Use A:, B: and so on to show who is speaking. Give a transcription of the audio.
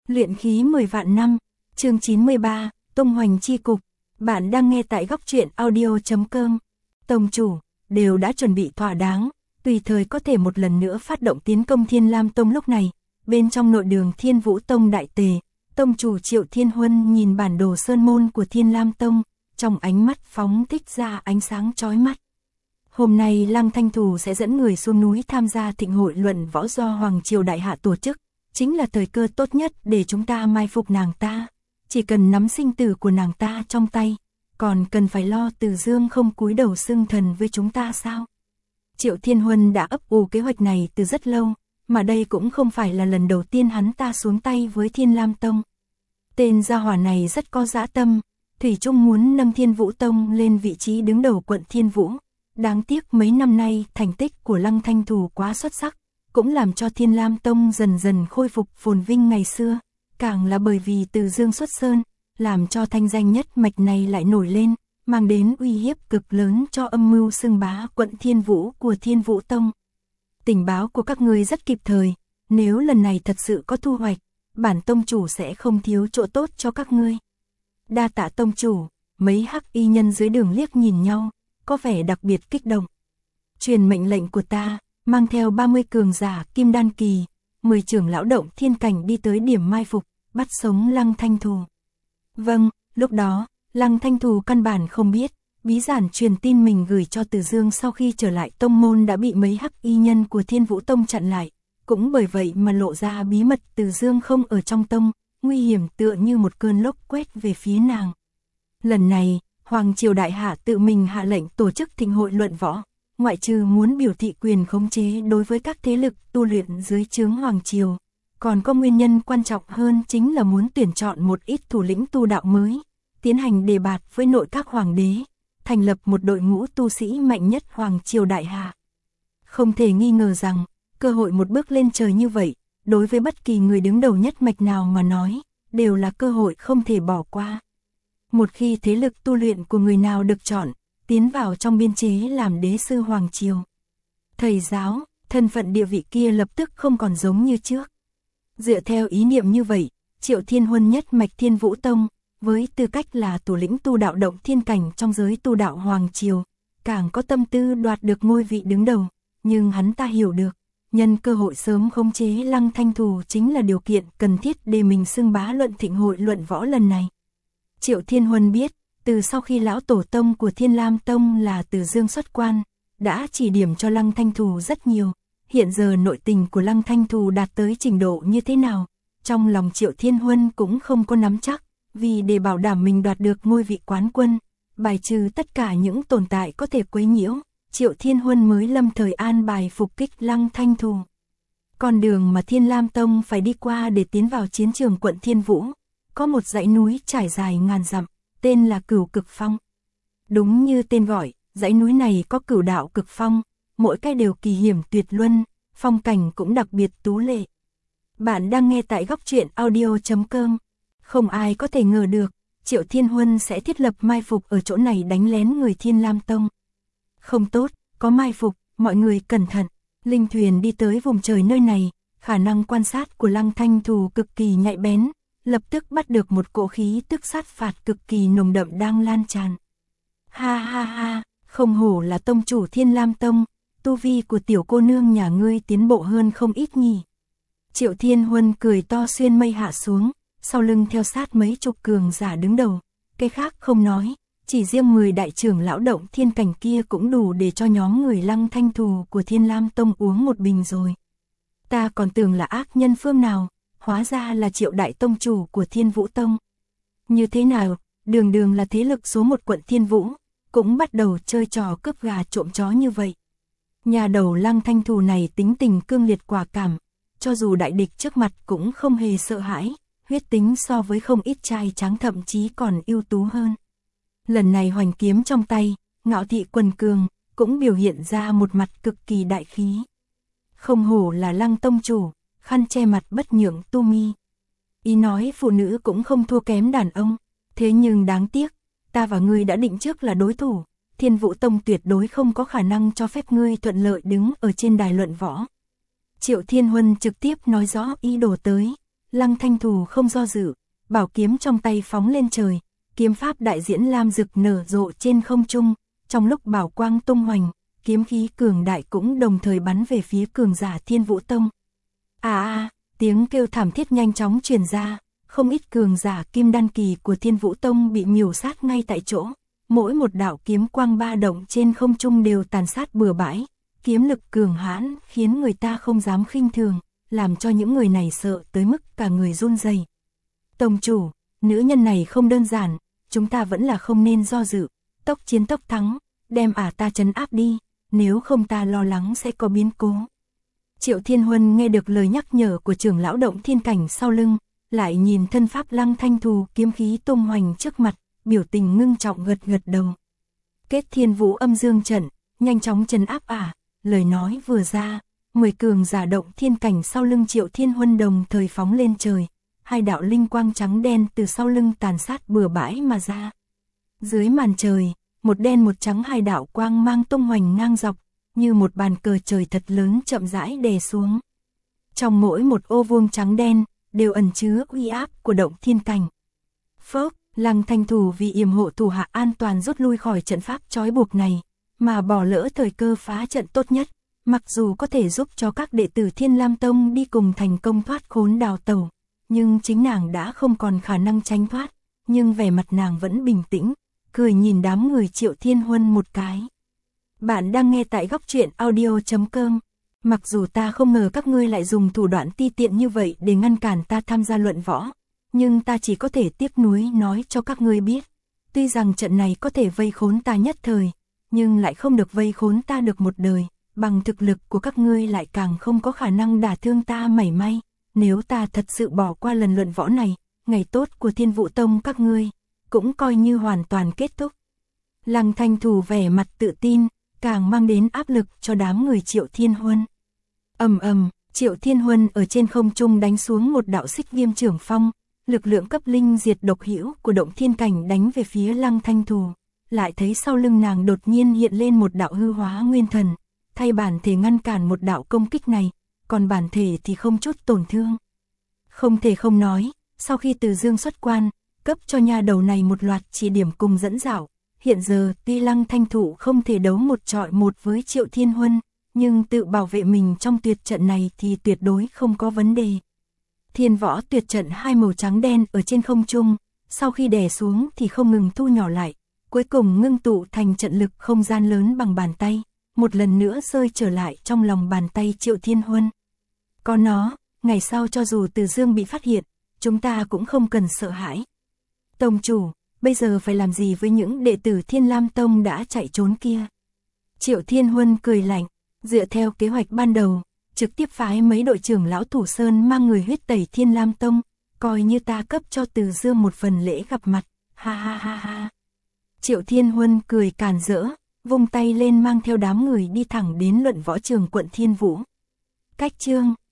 A: Luyện khí 10 vạn năm, chương 93, tung hoành chi cục. Bạn đang nghe tại góc truyện audio.com. Tông chủ, đều đã chuẩn bị thỏa đáng, tùy thời có thể một lần nữa phát động tiến công Thiên Lam Tông. Lúc này, bên trong nội đường Thiên Vũ Tông đại tề, tông chủ Triệu Thiên Huân nhìn bản đồ sơn môn của Thiên Lam Tông, trong ánh mắt phóng thích ra ánh sáng chói mắt. Hôm nay Lăng Thanh Thù sẽ dẫn người xuống núi tham gia thịnh hội luận võ do Hoàng Triều Đại Hạ tổ chức, chính là thời cơ tốt nhất để chúng ta mai phục nàng ta. Chỉ cần nắm sinh tử của nàng ta trong tay, còn cần phải lo Từ Dương không cúi đầu xưng thần với chúng ta sao? Triệu Thiên Huân đã ấp ủ kế hoạch này từ rất lâu, mà đây cũng không phải là lần đầu tiên hắn ta xuống tay với Thiên Lam Tông. Tên gia hỏa này rất có dã tâm, thủy chung muốn nâng Thiên Vũ Tông lên vị trí đứng đầu quận Thiên Vũ. Đáng tiếc mấy năm nay thành tích của Lăng Thanh Thù quá xuất sắc, cũng làm cho Thiên Lam Tông dần dần khôi phục phồn vinh ngày xưa, càng là bởi vì Từ Dương xuất sơn, làm cho thanh danh nhất mạch này lại nổi lên, mang đến uy hiếp cực lớn cho âm mưu xưng bá quận Thiên Vũ của Thiên Vũ Tông. Tình báo của các ngươi rất kịp thời, nếu lần này thật sự có thu hoạch, bản tông chủ sẽ không thiếu chỗ tốt cho các ngươi. Đa tạ tông chủ. Mấy hắc y nhân dưới đường liếc nhìn nhau, có vẻ đặc biệt kích động. Truyền mệnh lệnh của ta, mang theo 30 cường giả kim đan kỳ, 10 trưởng lão động thiên cảnh đi tới điểm mai phục, bắt sống Lăng Thanh Thù. Vâng, lúc đó, Lăng Thanh Thù căn bản không biết, bí giản truyền tin mình gửi cho Từ Dương sau khi trở lại tông môn đã bị mấy hắc y nhân của Thiên Vũ Tông chặn lại, cũng bởi vậy mà lộ ra bí mật Từ Dương không ở trong tông, nguy hiểm tựa như một cơn lốc quét về phía nàng. Lần này, Hoàng Triều Đại Hạ tự mình hạ lệnh tổ chức thịnh hội luận võ, ngoại trừ muốn biểu thị quyền khống chế đối với các thế lực tu luyện dưới trướng Hoàng Triều, còn có nguyên nhân quan trọng hơn chính là muốn tuyển chọn một ít thủ lĩnh tu đạo mới, tiến hành đề bạt với nội các hoàng đế, thành lập một đội ngũ tu sĩ mạnh nhất Hoàng Triều Đại Hạ. Không thể nghi ngờ rằng, cơ hội một bước lên trời như vậy, đối với bất kỳ người đứng đầu nhất mạch nào mà nói, đều là cơ hội không thể bỏ qua. Một khi thế lực tu luyện của người nào được chọn, tiến vào trong biên chế làm đế sư Hoàng Triều, thầy giáo, thân phận địa vị kia lập tức không còn giống như trước. Dựa theo ý niệm như vậy, Triệu Thiên Huân nhất mạch Thiên Vũ Tông, với tư cách là thủ lĩnh tu đạo động thiên cảnh trong giới tu đạo Hoàng Triều, càng có tâm tư đoạt được ngôi vị đứng đầu, nhưng hắn ta hiểu được, nhân cơ hội sớm khống chế Lăng Thanh Thù chính là điều kiện cần thiết để mình xưng bá luận thịnh hội luận võ lần này. Triệu Thiên Huân biết, từ sau khi lão tổ tông của Thiên Lam Tông là Từ Dương xuất quan, đã chỉ điểm cho Lăng Thanh Thù rất nhiều, hiện giờ nội tình của Lăng Thanh Thù đạt tới trình độ như thế nào, trong lòng Triệu Thiên Huân cũng không có nắm chắc, vì để bảo đảm mình đoạt được ngôi vị quán quân, bài trừ tất cả những tồn tại có thể quấy nhiễu, Triệu Thiên Huân mới lâm thời an bài phục kích Lăng Thanh Thù. Con đường mà Thiên Lam Tông phải đi qua để tiến vào chiến trường quận Thiên Vũ, có một dãy núi trải dài ngàn dặm, tên là Cửu Cực Phong. Đúng như tên gọi, dãy núi này có cửu đạo cực phong, mỗi cái đều kỳ hiểm tuyệt luân, phong cảnh cũng đặc biệt tú lệ. Bạn đang nghe tại góc truyện audio.com. Không ai có thể ngờ được, Triệu Thiên Huân sẽ thiết lập mai phục ở chỗ này đánh lén người Thiên Lam Tông. Không tốt, có mai phục, mọi người cẩn thận. Linh thuyền đi tới vùng trời nơi này, khả năng quan sát của Lăng Thanh Thù cực kỳ nhạy bén, lập tức bắt được một cỗ khí tức sát phạt cực kỳ nồng đậm đang lan tràn. Ha ha ha, không hổ là tông chủ Thiên Lam Tông, tu vi của tiểu cô nương nhà ngươi tiến bộ hơn không ít nhỉ. Triệu Thiên Huân cười to xuyên mây hạ xuống, sau lưng theo sát mấy chục cường giả đứng đầu, cái khác không nói, chỉ riêng 10 đại trưởng lão động thiên cảnh kia cũng đủ để cho nhóm người Lăng Thanh Thù của Thiên Lam Tông uống một bình rồi. Ta còn tưởng là ác nhân phương nào, hóa ra là Triệu đại tông chủ của Thiên Vũ Tông. Như thế nào, đường đường là thế lực số 1 quận Thiên Vũ, cũng bắt đầu chơi trò cướp gà trộm chó như vậy. Nhà đầu Lăng Thanh Thù này tính tình cương liệt quả cảm, cho dù đại địch trước mặt cũng không hề sợ hãi, huyết tính so với không ít trai trắng thậm chí còn ưu tú hơn. Lần này hoành kiếm trong tay, ngạo thị quần cường, cũng biểu hiện ra một mặt cực kỳ đại khí. Không hổ là Lăng tông chủ, khăn che mặt bất nhượng tu mi. Ý nói phụ nữ cũng không thua kém đàn ông, thế nhưng đáng tiếc, ta và ngươi đã định trước là đối thủ, Thiên Vũ Tông tuyệt đối không có khả năng cho phép ngươi thuận lợi đứng ở trên đài luận võ. Triệu Thiên Huân trực tiếp nói rõ ý đồ tới, Lăng Thanh Thù không do dự, bảo kiếm trong tay phóng lên trời, kiếm pháp đại diễn lam rực nở rộ trên không trung, trong lúc bảo quang tung hoành, kiếm khí cường đại cũng đồng thời bắn về phía cường giả Thiên Vũ Tông. Tiếng kêu thảm thiết nhanh chóng truyền ra, không ít cường giả kim đan kỳ của Thiên Vũ Tông bị miểu sát ngay tại chỗ, mỗi một đạo kiếm quang ba động trên không trung đều tàn sát bừa bãi, kiếm lực cường hãn khiến người ta không dám khinh thường, làm cho những người này sợ tới mức cả người run rẩy. Tông chủ, nữ nhân này không đơn giản, chúng ta vẫn là không nên do dự, tốc chiến tốc thắng, đem ta trấn áp đi, nếu không ta lo lắng sẽ có biến cố. Triệu Thiên Huân nghe được lời nhắc nhở của trưởng lão Động Thiên Cảnh sau lưng, lại nhìn thân pháp Lăng Thanh Thù kiếm khí tung hoành trước mặt, biểu tình ngưng trọng gật gật đầu. Kết Thiên Vũ Âm Dương trận, nhanh chóng trấn áp lời nói vừa ra, 10 cường giả Động Thiên Cảnh sau lưng Triệu Thiên Huân đồng thời phóng lên trời, hai đạo linh quang trắng đen từ sau lưng tàn sát bừa bãi mà ra. Dưới màn trời, một đen một trắng hai đạo quang mang tung hoành ngang dọc, như một bàn cờ trời thật lớn chậm rãi đè xuống. Trong mỗi một ô vuông trắng đen, đều ẩn chứa uy áp của Động Thiên Cảnh. Phốc, Lăng Thanh Thù vì yểm hộ thủ hạ an toàn rút lui khỏi trận pháp trói buộc này, mà bỏ lỡ thời cơ phá trận tốt nhất, mặc dù có thể giúp cho các đệ tử Thiên Lam Tông đi cùng thành công thoát khốn đào tẩu, nhưng chính nàng đã không còn khả năng tránh thoát, nhưng vẻ mặt nàng vẫn bình tĩnh, cười nhìn đám người Triệu Thiên Huân một cái. Bạn đang nghe tại góc truyện audio.com. Mặc dù ta không ngờ các ngươi lại dùng thủ đoạn ti tiện như vậy để ngăn cản ta tham gia luận võ, nhưng ta chỉ có thể tiếc nuối nói cho các ngươi biết. Tuy rằng trận này có thể vây khốn ta nhất thời, nhưng lại không được vây khốn ta được một đời, bằng thực lực của các ngươi lại càng không có khả năng đả thương ta mảy may. Nếu ta thật sự bỏ qua lần luận võ này, ngày tốt của Thiên Vũ Tông các ngươi cũng coi như hoàn toàn kết thúc. Lăng Thanh Thù vẻ mặt tự tin, càng mang đến áp lực cho đám người Triệu Thiên Huân. Triệu Thiên Huân ở trên không trung đánh xuống một đạo xích viêm trưởng phong, lực lượng cấp linh diệt độc hữu của Động Thiên Cảnh đánh về phía Lăng Thanh Thù, lại thấy sau lưng nàng đột nhiên hiện lên một đạo hư hóa nguyên thần, thay bản thể ngăn cản một đạo công kích này, còn bản thể thì không chút tổn thương. Không thể không nói, sau khi Từ Dương xuất quan, cấp cho nha đầu này một loạt chỉ điểm cùng dẫn dạo, hiện giờ tuy Lăng Thanh Thù không thể đấu một trọi một với Triệu Thiên Huân, nhưng tự bảo vệ mình trong tuyệt trận này thì tuyệt đối không có vấn đề. Thiên Võ tuyệt trận hai màu trắng đen ở trên không trung, sau khi đè xuống thì không ngừng thu nhỏ lại, cuối cùng ngưng tụ thành trận lực không gian lớn bằng bàn tay, một lần nữa rơi trở lại trong lòng bàn tay Triệu Thiên Huân. Có nó, ngày sau cho dù Từ Dương bị phát hiện, chúng ta cũng không cần sợ hãi. Tông chủ, bây giờ phải làm gì với những đệ tử Thiên Lam Tông đã chạy trốn kia? Triệu Thiên Huân cười lạnh, dựa theo kế hoạch ban đầu, trực tiếp phái mấy đội trưởng lão Thủ Sơn mang người huyết tẩy Thiên Lam Tông, coi như ta cấp cho Từ Dương một phần lễ gặp mặt, ha ha ha ha. Triệu Thiên Huân cười càn rỡ, vung tay lên mang theo đám người đi thẳng đến luận võ trường quận Thiên Vũ. Cách chương